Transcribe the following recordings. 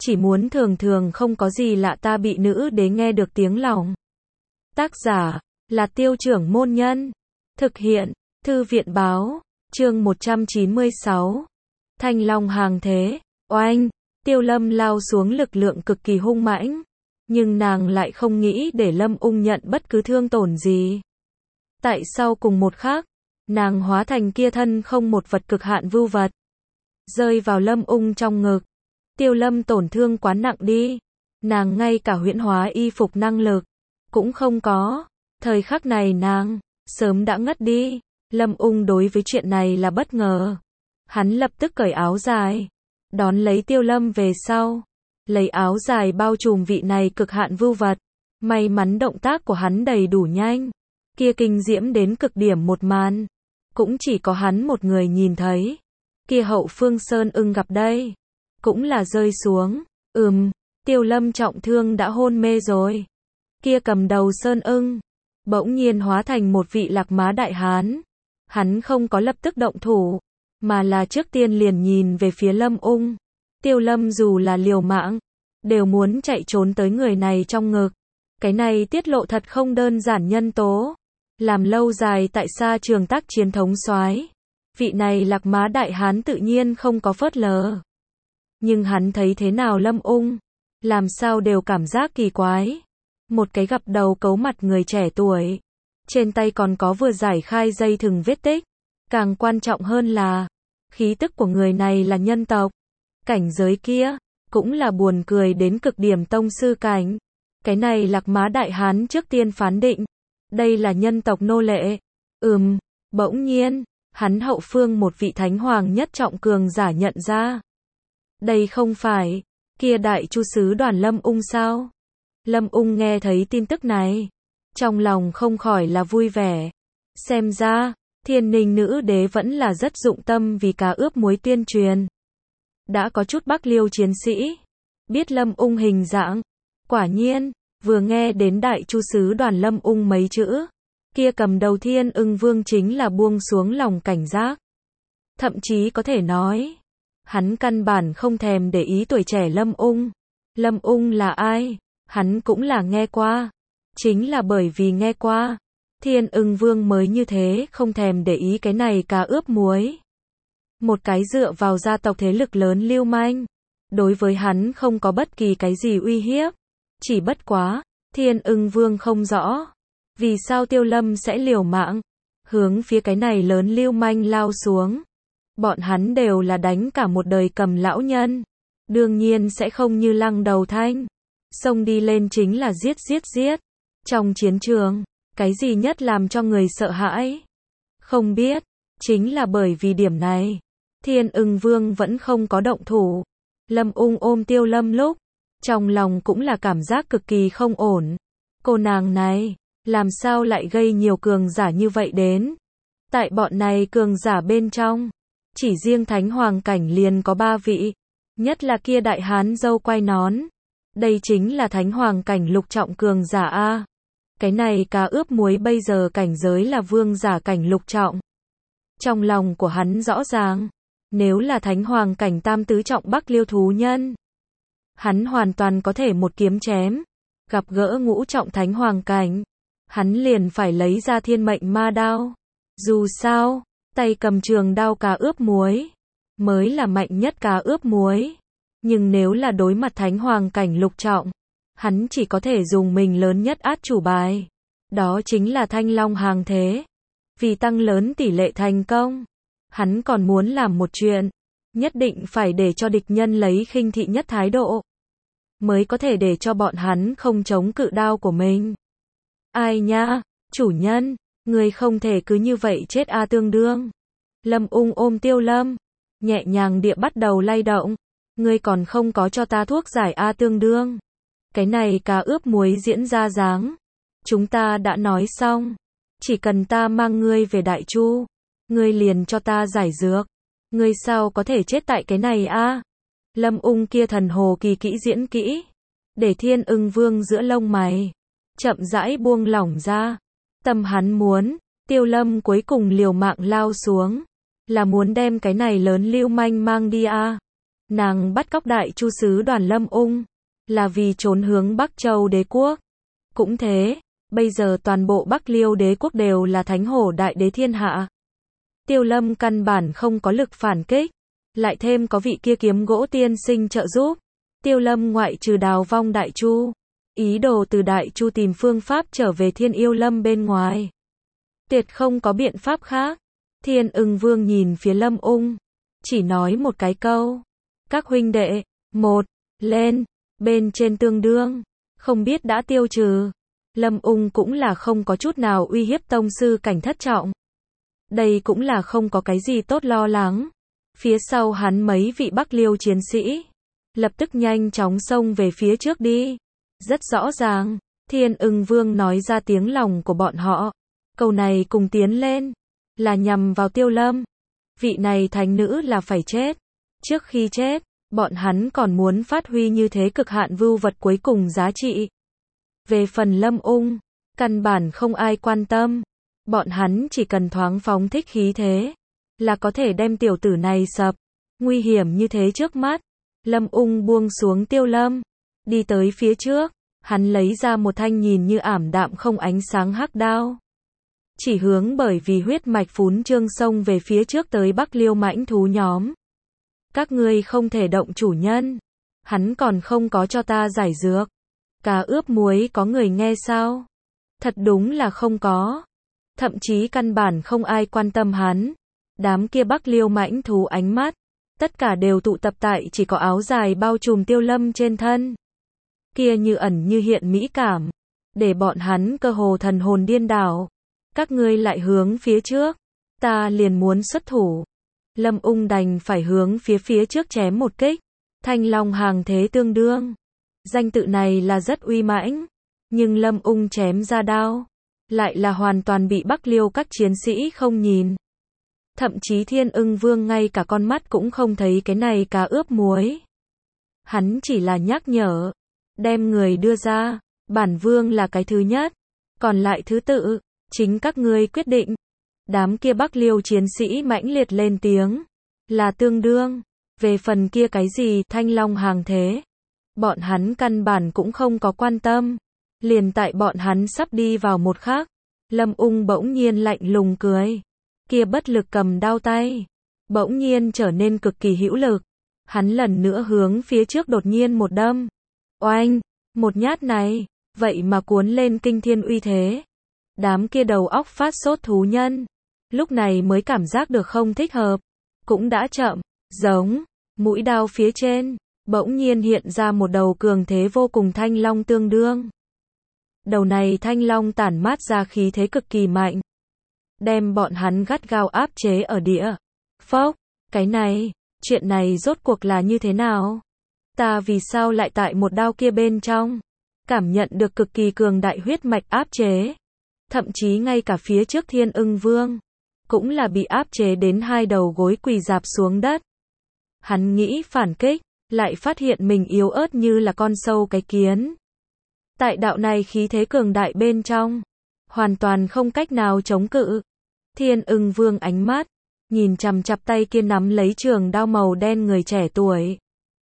chỉ muốn thường thường không có gì lạ ta bị nữ đế nghe được tiếng lòng. Tác giả là Tiêu Trưởng Môn Nhân. Thực hiện Thư viện Báo. Chương 196. Thanh Long hàng thế. Oanh, Tiêu Lâm lao xuống lực lượng cực kỳ hung mãnh, nhưng nàng lại không nghĩ để Lâm Ung nhận bất cứ thương tổn gì. Tại sau cùng một khắc, nàng hóa thành kia thân không một vật cực hạn vưu vật, rơi vào Lâm Ung trong ngực. Tiêu Lâm tổn thương quá nặng đi, nàng ngay cả huyễn hóa y phục năng lực cũng không có. Thời khắc này nàng sớm đã ngất đi. Lâm Ung đối với chuyện này là bất ngờ. Hắn lập tức cởi áo dài, đón lấy Tiêu Lâm về sau, lấy áo dài bao trùm vị này cực hạn vưu vật. May mắn động tác của hắn đầy đủ nhanh, kia kinh diễm đến cực điểm một màn, cũng chỉ có hắn một người nhìn thấy. Kia hậu phương Sơn Ưng gặp đây, cũng là rơi xuống. Tiêu Lâm trọng thương đã hôn mê rồi. Kia cầm đầu Sơn Ưng bỗng nhiên hóa thành một vị Lạc Má đại hán. Hắn không có lập tức động thủ, mà là trước tiên liền nhìn về phía Lâm Ung. Tiêu Lâm dù là liều mạng, đều muốn chạy trốn tới người này trong ngực. Cái này tiết lộ thật không đơn giản nhân tố. Làm lâu dài tại xa trường tác chiến thống soái, vị này Lạc Má đại hán tự nhiên không có phớt lờ. Nhưng hắn thấy thế nào Lâm Ung, làm sao đều cảm giác kỳ quái. Một cái gặp đầu cấu mặt người trẻ tuổi, trên tay còn có vừa giải khai dây thừng vết tích. Càng quan trọng hơn là, khí tức của người này là nhân tộc. Cảnh giới kia, cũng là buồn cười đến cực điểm tông sư cảnh. Cái này Lạc Má đại hán trước tiên phán định, đây là nhân tộc nô lệ. Bỗng nhiên, hắn hậu phương một vị thánh hoàng nhất trọng cường giả nhận ra. Đây không phải kia đại chu sứ đoàn Lâm Ung sao? Lâm Ung nghe thấy tin tức này, trong lòng không khỏi là vui vẻ. Xem ra, Thiên Ninh nữ đế vẫn là rất dụng tâm vì cá ướp muối tuyên truyền. Đã có chút Bắc Liêu chiến sĩ biết Lâm Ung hình dạng. Quả nhiên, vừa nghe đến đại chu sứ đoàn Lâm Ung mấy chữ, kia cầm đầu Thiên Ưng Vương chính là buông xuống lòng cảnh giác. Thậm chí có thể nói, hắn căn bản không thèm để ý tuổi trẻ Lâm Ung. Lâm Ung là ai? Hắn cũng là nghe qua. Chính là bởi vì nghe qua, Thiên Ưng Vương mới như thế không thèm để ý cái này cá ướp muối. Một cái dựa vào gia tộc thế lực lớn lưu manh, đối với hắn không có bất kỳ cái gì uy hiếp. Chỉ bất quá, Thiên Ưng Vương không rõ, vì sao Tiêu Lâm sẽ liều mạng, hướng phía cái này lớn lưu manh lao xuống. Bọn hắn đều là đánh cả một đời cầm lão nhân, đương nhiên sẽ không như Lăng Đầu Thanh, xông đi lên chính là giết. Trong chiến trường, cái gì nhất làm cho người sợ hãi? Không biết, chính là bởi vì điểm này, Thiên Ưng Vương vẫn không có động thủ. Lâm Ung ôm Tiêu Lâm lúc, trong lòng cũng là cảm giác cực kỳ không ổn. Cô nàng này, làm sao lại gây nhiều cường giả như vậy đến? Tại bọn này cường giả bên trong, chỉ riêng thánh hoàng cảnh liền có 3 vị, nhất là kia đại hán dâu quai nón. Đây chính là thánh hoàng cảnh lục trọng cường giả a. Cái này cá ướp muối bây giờ cảnh giới là vương giả cảnh lục trọng. Trong lòng của hắn rõ ràng, nếu là thánh hoàng cảnh tam tứ trọng Bắc Liêu thú nhân, hắn hoàn toàn có thể một kiếm chém. Gặp gỡ ngũ trọng thánh hoàng cảnh, hắn liền phải lấy ra thiên mệnh ma đao. Dù sao, tay cầm trường đao cá ướp muối mới là mạnh nhất cá ướp muối. Nhưng nếu là đối mặt thánh hoàng cảnh lục trọng, hắn chỉ có thể dùng mình lớn nhất át chủ bài. Đó chính là Thanh Long hàng thế. Vì tăng lớn tỷ lệ thành công, hắn còn muốn làm một chuyện, nhất định phải để cho địch nhân lấy khinh thị nhất thái độ, mới có thể để cho bọn hắn không chống cự đao của mình. Ai nha, chủ nhân, người không thể cứ như vậy chết a tương đương. Lâm Ung ôm Tiêu Lâm, nhẹ nhàng địa bắt đầu lay động. Ngươi còn không có cho ta thuốc giải a tương đương. Cái này cá ướp muối diễn ra dáng. Chúng ta đã nói xong. Chỉ cần ta mang ngươi về Đại Chu, ngươi liền cho ta giải dược. Ngươi sao có thể chết tại cái này a? Lâm Ung kia thần hồ kỳ kỹ diễn kỹ, để Thiên Ưng Vương giữa lông mày chậm rãi buông lỏng ra. Tâm hắn muốn, Tiêu Lâm cuối cùng liều mạng lao xuống, là muốn đem cái này lớn lưu manh mang đi a. Nàng bắt cóc Đại Chu sứ đoàn Lâm Ung, là vì trốn hướng Bắc Châu đế quốc. Cũng thế, bây giờ toàn bộ Bắc Liêu đế quốc đều là thánh hổ đại đế thiên hạ. Tiêu Lâm căn bản không có lực phản kích, lại thêm có vị kia kiếm gỗ tiên sinh trợ giúp. Tiêu Lâm ngoại trừ đào vong Đại Chu, ý đồ từ Đại Chu tìm phương pháp trở về Thiên Yêu Lâm bên ngoài. Tuyệt không có biện pháp khác. Thiên Ưng Vương nhìn phía Lâm Ung, chỉ nói một cái câu. Các huynh đệ, một, lên, bên trên tương đương, không biết đã tiêu trừ. Lâm Ung cũng là không có chút nào uy hiếp tông sư cảnh thất trọng. Đây cũng là không có cái gì tốt lo lắng. Phía sau hắn mấy vị Bắc Liêu chiến sĩ, lập tức nhanh chóng xông về phía trước đi. Rất rõ ràng, Thiên Ưng Vương nói ra tiếng lòng của bọn họ. Câu này cùng tiến lên, là nhằm vào Tiêu Lâm. Vị này thánh nữ là phải chết. Trước khi chết, bọn hắn còn muốn phát huy như thế cực hạn vưu vật cuối cùng giá trị. Về phần Lâm Ung, căn bản không ai quan tâm. Bọn hắn chỉ cần thoáng phóng thích khí thế, là có thể đem tiểu tử này sập. Nguy hiểm như thế trước mắt, Lâm Ung buông xuống Tiêu Lâm, đi tới phía trước, hắn lấy ra một thanh nhìn như ảm đạm không ánh sáng hắc đao. Chỉ hướng bởi vì huyết mạch phún trương xông về phía trước tới Bắc Liêu mãnh thú nhóm. Các ngươi không thể động chủ nhân. Hắn còn không có cho ta giải dược. Cá ướp muối có người nghe sao? Thật đúng là không có. Thậm chí căn bản không ai quan tâm hắn. Đám kia Bắc Liêu mãnh thú ánh mắt, tất cả đều tụ tập tại chỉ có áo dài bao trùm Tiêu Lâm trên thân. Kia như ẩn như hiện mỹ cảm, để bọn hắn cơ hồ thần hồn điên đảo. Các ngươi lại hướng phía trước, ta liền muốn xuất thủ. Lâm Ung đành phải hướng phía trước chém một kích. Thanh Long hàng thế tương đương. Danh tự này là rất uy mãnh, nhưng Lâm Ung chém ra đao, lại là hoàn toàn bị Bắc Liêu các chiến sĩ không nhìn. Thậm chí Thiên Ưng Vương ngay cả con mắt cũng không thấy cái này cá ướp muối. Hắn chỉ là nhắc nhở, đem người đưa ra, bản vương là cái thứ nhất, còn lại thứ tự, chính các ngươi quyết định. Đám kia Bắc Liêu chiến sĩ mãnh liệt lên tiếng, là tương đương. Về phần kia cái gì Thanh Long hàng thế, bọn hắn căn bản cũng không có quan tâm. Liền tại bọn hắn sắp đi vào một khắc, Lâm Ung bỗng nhiên lạnh lùng cười. Kia bất lực cầm đao tay, bỗng nhiên trở nên cực kỳ hữu lực. Hắn lần nữa hướng phía trước đột nhiên một đâm. Oanh, một nhát này, vậy mà cuốn lên kinh thiên uy thế. Đám kia đầu óc phát sốt thú nhân, lúc này mới cảm giác được không thích hợp. Cũng đã chậm, giống, mũi đao phía trên, bỗng nhiên hiện ra một đầu cường thế vô cùng thanh long tương đương. Đầu này thanh long tản mát ra khí thế cực kỳ mạnh, đem bọn hắn gắt gao áp chế ở địa. Phốc, cái này, chuyện này rốt cuộc là như thế nào? Ta vì sao lại tại một đao kia bên trong? Cảm nhận được cực kỳ cường đại huyết mạch áp chế. Thậm chí ngay cả phía trước Thiên Ưng Vương, cũng là bị áp chế đến hai đầu gối quỳ rạp xuống đất. Hắn nghĩ phản kích, lại phát hiện mình yếu ớt như là con sâu cái kiến. Tại đạo này khí thế cường đại bên trong, hoàn toàn không cách nào chống cự. Thiên Ưng Vương ánh mắt, nhìn chằm chặp tay kia nắm lấy trường đao màu đen người trẻ tuổi.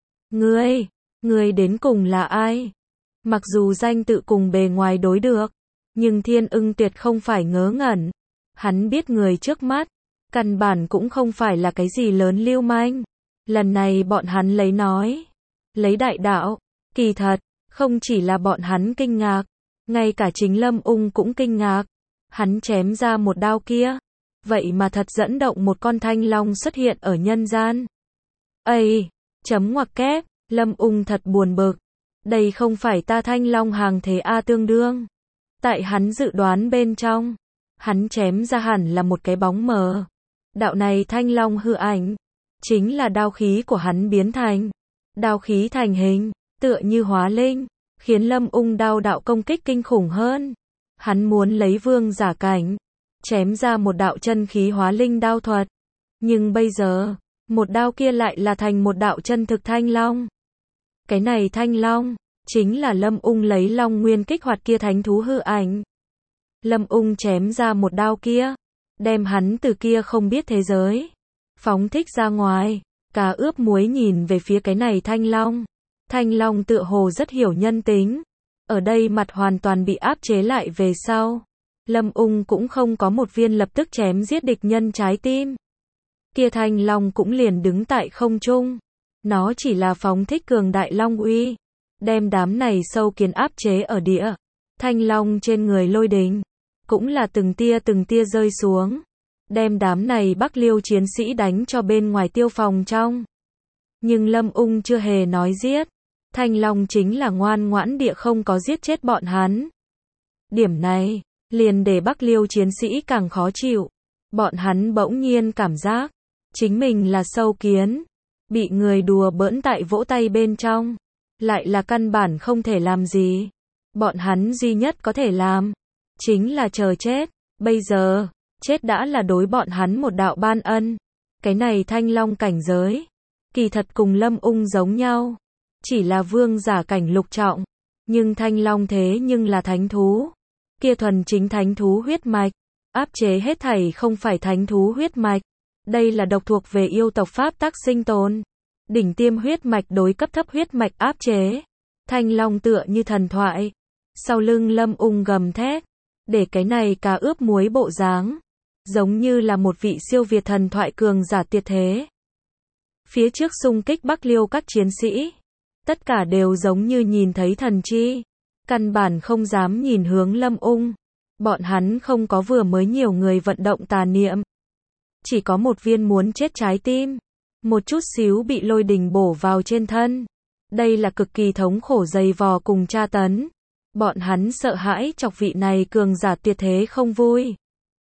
Ngươi đến cùng là ai? Mặc dù danh tự cùng bề ngoài đối được, nhưng Thiên Ưng tuyệt không phải ngớ ngẩn. Hắn biết người trước mắt, căn bản cũng không phải là cái gì lớn lưu manh. Lần này bọn hắn lấy đại đạo. Kỳ thật, không chỉ là bọn hắn kinh ngạc, ngay cả chính Lâm Ung cũng kinh ngạc. Hắn chém ra một đao kia, vậy mà thật dẫn động một con thanh long xuất hiện ở nhân gian. Ây, chấm ngoặc kép, Lâm Ung thật buồn bực. Đây không phải ta thanh long hàng thế A tương đương. Tại hắn dự đoán bên trong, hắn chém ra hẳn là một cái bóng mờ. Đạo này thanh long hư ảnh, chính là đao khí của hắn biến thành. Đao khí thành hình, tựa như hóa linh, khiến Lâm Ung đao đạo công kích kinh khủng hơn. Hắn muốn lấy vương giả cảnh, chém ra một đạo chân khí hóa linh đao thuật. Nhưng bây giờ, một đao kia lại là thành một đạo chân thực thanh long. Cái này thanh long, chính là Lâm Ung lấy long nguyên kích hoạt kia thánh thú hư ảnh. Lâm Ung chém ra một đao kia, đem hắn từ kia không biết thế giới phóng thích ra ngoài. Cá ướp muối nhìn về phía cái này Thanh Long. Thanh Long tựa hồ rất hiểu nhân tính. Ở đây mặt hoàn toàn bị áp chế lại về sau. Lâm Ung cũng không có một viên lập tức chém giết địch nhân trái tim. Kia Thanh Long cũng liền đứng tại không trung. Nó chỉ là phóng thích cường đại long uy, đem đám này sâu kiến áp chế ở địa. Thanh Long trên người lôi đình, cũng là từng tia rơi xuống, đem đám này Bắc Liêu chiến sĩ đánh cho bên ngoài tiêu phòng trong. Nhưng Lâm Ung chưa hề nói giết. Thanh Long chính là ngoan ngoãn địa không có giết chết bọn hắn. Điểm này, liền để Bắc Liêu chiến sĩ càng khó chịu. Bọn hắn bỗng nhiên cảm giác, chính mình là sâu kiến, bị người đùa bỡn tại vỗ tay bên trong, lại là căn bản không thể làm gì. Bọn hắn duy nhất có thể làm, chính là chờ chết. Bây giờ, chết đã là đối bọn hắn một đạo ban ân. Cái này Thanh Long cảnh giới, kỳ thật cùng Lâm Ung giống nhau, chỉ là vương giả cảnh lục trọng. Nhưng Thanh Long thế nhưng là thánh thú. Kia thuần chính thánh thú huyết mạch, áp chế hết thảy không phải thánh thú huyết mạch. Đây là độc thuộc về yêu tộc pháp tắc sinh tồn. Đỉnh tiêm huyết mạch đối cấp thấp huyết mạch áp chế. Thanh Long tựa như thần thoại. Sau lưng Lâm Ung gầm thét, để cái này cá ướp muối bộ dáng, giống như là một vị siêu việt thần thoại cường giả tuyệt thế. Phía trước xung kích Bắc Liêu các chiến sĩ, tất cả đều giống như nhìn thấy thần chi, căn bản không dám nhìn hướng Lâm Ung. Bọn hắn không có vừa mới nhiều người vận động tà niệm, chỉ có một viên muốn chết trái tim, một chút xíu bị lôi đình bổ vào trên thân. Đây là cực kỳ thống khổ dày vò cùng tra tấn. Bọn hắn sợ hãi chọc vị này cường giả tuyệt thế không vui,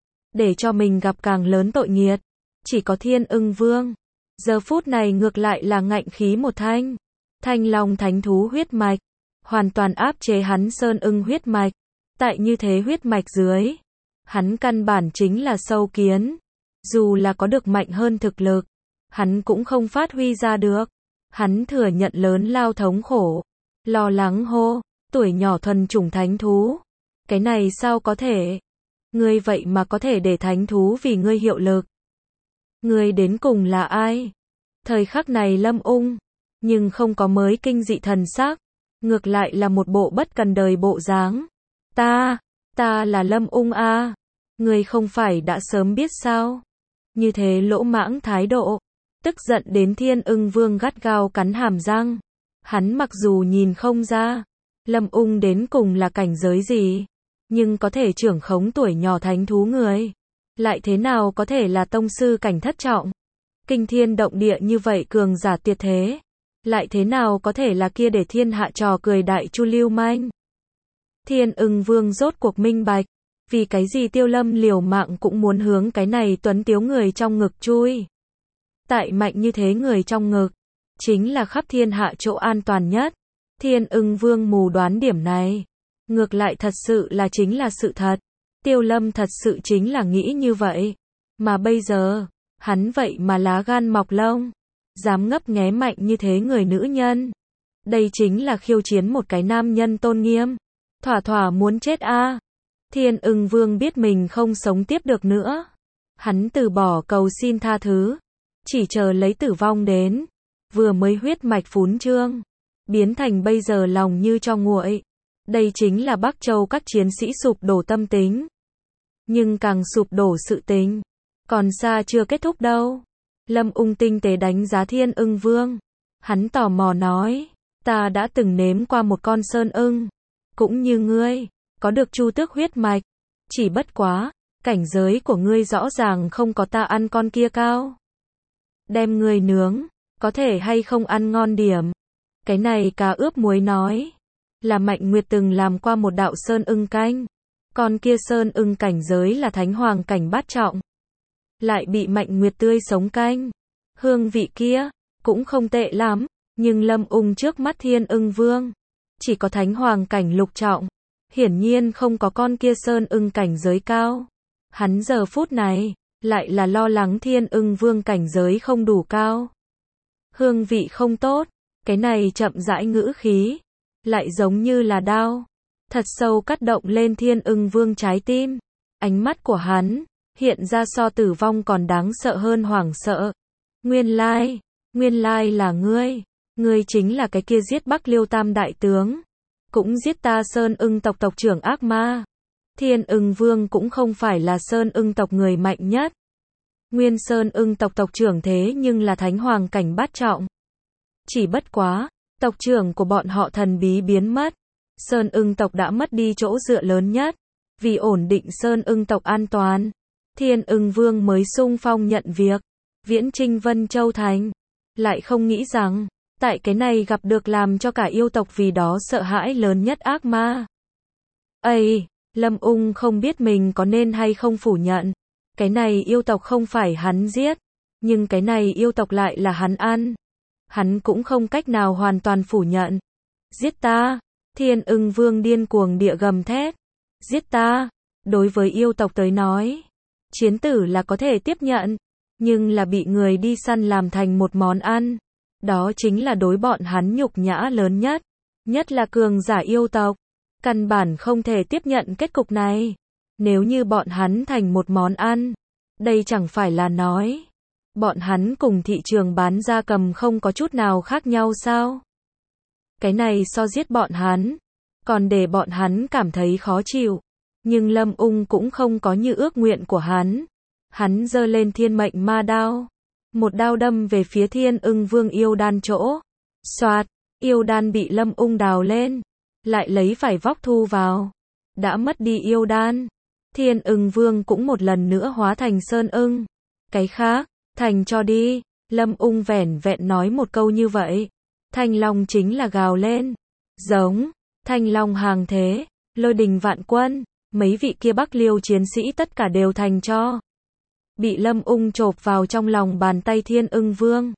để cho mình gặp càng lớn tội nghiệt. Chỉ có Thiên Ưng Vương, giờ phút này ngược lại là ngạnh khí một thanh. Thanh Long thánh thú huyết mạch, hoàn toàn áp chế hắn Sơn Ưng huyết mạch. Tại như thế huyết mạch dưới, hắn căn bản chính là sâu kiến. Dù là có được mạnh hơn thực lực, hắn cũng không phát huy ra được. Hắn thừa nhận lớn lao thống khổ, lo lắng hô, tuổi nhỏ thuần chủng thánh thú. Cái này sao có thể? Ngươi vậy mà có thể để thánh thú vì ngươi hiệu lực. Ngươi đến cùng là ai? Thời khắc này Lâm Ung, nhưng không có mới kinh dị thần sắc, ngược lại là một bộ bất cần đời bộ dáng. Ta là Lâm Ung a. Ngươi không phải đã sớm biết sao? Như thế lỗ mãng thái độ, tức giận đến Thiên Ưng Vương gắt gao cắn hàm răng. Hắn mặc dù nhìn không ra Lâm Ung đến cùng là cảnh giới gì, nhưng có thể trưởng khống tuổi nhỏ thánh thú người, lại thế nào có thể là tông sư cảnh thất trọng, kinh thiên động địa như vậy cường giả tuyệt thế, lại thế nào có thể là kia để thiên hạ trò cười đại chu lưu manh. Thiên Ưng Vương rốt cuộc minh bạch, vì cái gì Tiêu Lâm liều mạng cũng muốn hướng cái này tuấn tiếu người trong ngực chui. Tại mạnh như thế người trong ngực, chính là khắp thiên hạ chỗ an toàn nhất. Thiên Ưng Vương mù đoán điểm này, ngược lại thật sự là chính là sự thật. Tiêu Lâm thật sự chính là nghĩ như vậy. Mà bây giờ, hắn vậy mà lá gan mọc lông, dám ngấp nghé mạnh như thế người nữ nhân. Đây chính là khiêu chiến một cái nam nhân tôn nghiêm. Thỏa thỏa muốn chết a. Thiên Ưng Vương biết mình không sống tiếp được nữa. Hắn từ bỏ cầu xin tha thứ, chỉ chờ lấy tử vong đến. Vừa mới huyết mạch phún trương, biến thành bây giờ lòng như cho nguội. Đây chính là Bắc Châu các chiến sĩ sụp đổ tâm tính. Nhưng càng sụp đổ sự tính, còn xa chưa kết thúc đâu. Lâm Ung tinh tế đánh giá Thiên Ưng Vương. Hắn tò mò nói, ta đã từng nếm qua một con sơn ưng, cũng như ngươi, có được chu tước huyết mạch. Chỉ bất quá, cảnh giới của ngươi rõ ràng không có ta ăn con kia cao. Đem ngươi nướng, có thể hay không ăn ngon điểm. Cái này cá ướp muối nói, là Mạnh Nguyệt từng làm qua một đạo sơn ưng canh. Con kia sơn ưng cảnh giới là thánh hoàng cảnh bát trọng, lại bị Mạnh Nguyệt tươi sống canh. Hương vị kia, cũng không tệ lắm, nhưng Lâm Ung trước mắt Thiên Ưng Vương, chỉ có thánh hoàng cảnh lục trọng. Hiển nhiên không có con kia sơn ưng cảnh giới cao. Hắn giờ phút này, lại là lo lắng Thiên Ưng Vương cảnh giới không đủ cao. Hương vị không tốt, cái này chậm rãi ngữ khí, lại giống như là đao, thật sâu cắt động lên Thiên Ưng Vương trái tim. Ánh mắt của hắn, hiện ra so tử vong còn đáng sợ hơn hoảng sợ. Nguyên lai, Nguyên lai là ngươi chính là cái kia giết Bắc Liêu Tam đại tướng, cũng giết ta Sơn Ưng tộc tộc trưởng ác ma. Thiên Ưng Vương cũng không phải là Sơn Ưng tộc người mạnh nhất. Nguyên Sơn Ưng tộc tộc trưởng thế nhưng là thánh hoàng cảnh bát trọng. Chỉ bất quá, tộc trưởng của bọn họ thần bí biến mất. Sơn Ưng tộc đã mất đi chỗ dựa lớn nhất. Vì ổn định Sơn Ưng tộc an toàn, Thiên Ưng Vương mới xung phong nhận việc, viễn chinh Vân Châu Thành. Lại không nghĩ rằng, tại cái này gặp được làm cho cả yêu tộc vì đó sợ hãi lớn nhất ác ma. Ây, Lâm Ung không biết mình có nên hay không phủ nhận. Cái này yêu tộc không phải hắn giết, nhưng cái này yêu tộc lại là hắn ăn. Hắn cũng không cách nào hoàn toàn phủ nhận. Giết ta! Thiên Ưng Vương điên cuồng địa gầm thét. Giết ta! Đối với yêu tộc tới nói, chiến tử là có thể tiếp nhận, nhưng là bị người đi săn làm thành một món ăn. Đó chính là đối bọn hắn nhục nhã lớn nhất. Nhất là cường giả yêu tộc. Căn bản không thể tiếp nhận kết cục này. Nếu như bọn hắn thành một món ăn, đây chẳng phải là nói bọn hắn cùng thị trường bán gia cầm không có chút nào khác nhau sao? Cái này so giết bọn hắn, còn để bọn hắn cảm thấy khó chịu. Nhưng Lâm Ung cũng không có như ước nguyện của hắn. Hắn giơ lên thiên mệnh ma đao. Một đao đâm về phía Thiên Ưng Vương yêu đan chỗ. Xoạt, yêu đan bị Lâm Ung đào lên. Lại lấy vải vóc thu vào. Đã mất đi yêu đan. Thiên Ưng Vương cũng một lần nữa hóa thành Sơn Ưng. Cái khác, thành cho đi. Lâm Ung vẻn vẹn nói một câu như vậy. Thanh Long chính là gào lên. Giống, Thanh Long hàng thế, lôi đình vạn quân. Mấy vị kia Bắc Liêu chiến sĩ tất cả đều thành cho. Bị Lâm Ung chộp vào trong lòng bàn tay Thiên Ưng Vương.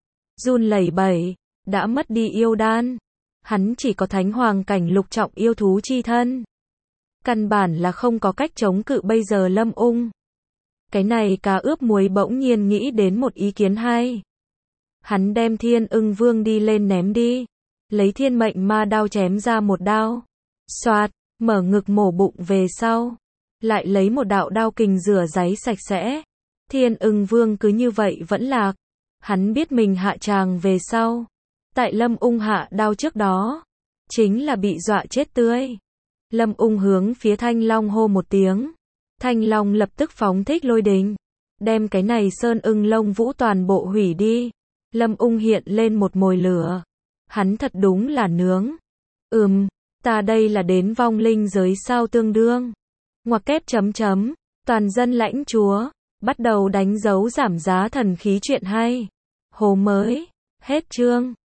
Run lẩy bẩy, đã mất đi yêu đan. Hắn chỉ có thánh hoàng cảnh lục trọng yêu thú chi thân. Căn bản là không có cách chống cự bây giờ Lâm Ung. Cái này cá ướp muối bỗng nhiên nghĩ đến một ý kiến hay. Hắn đem Thiên Ưng Vương đi lên ném đi. Lấy thiên mệnh ma đao chém ra một đao. Xoạt, mở ngực mổ bụng về sau. Lại lấy một đạo đao kình rửa ráy sạch sẽ. Thiên Ưng Vương cứ như vậy vẫn lạc. Hắn biết mình hạ tràng về sau. Tại Lâm Ung hạ đao trước đó, chính là bị dọa chết tươi. Lâm Ung hướng phía Thanh Long hô một tiếng. Thanh Long lập tức phóng thích lôi đình. Đem cái này Sơn Ưng Lông Vũ toàn bộ hủy đi. Lâm Ung hiện lên một mồi lửa. Hắn thật đúng là nướng. Ta đây là đến vong linh giới sao tương đương. Ngoặc kép chấm chấm. Toàn dân lãnh chúa. Bắt đầu đánh dấu giảm giá thần khí chuyện hay. Hồ mới. Hết chương.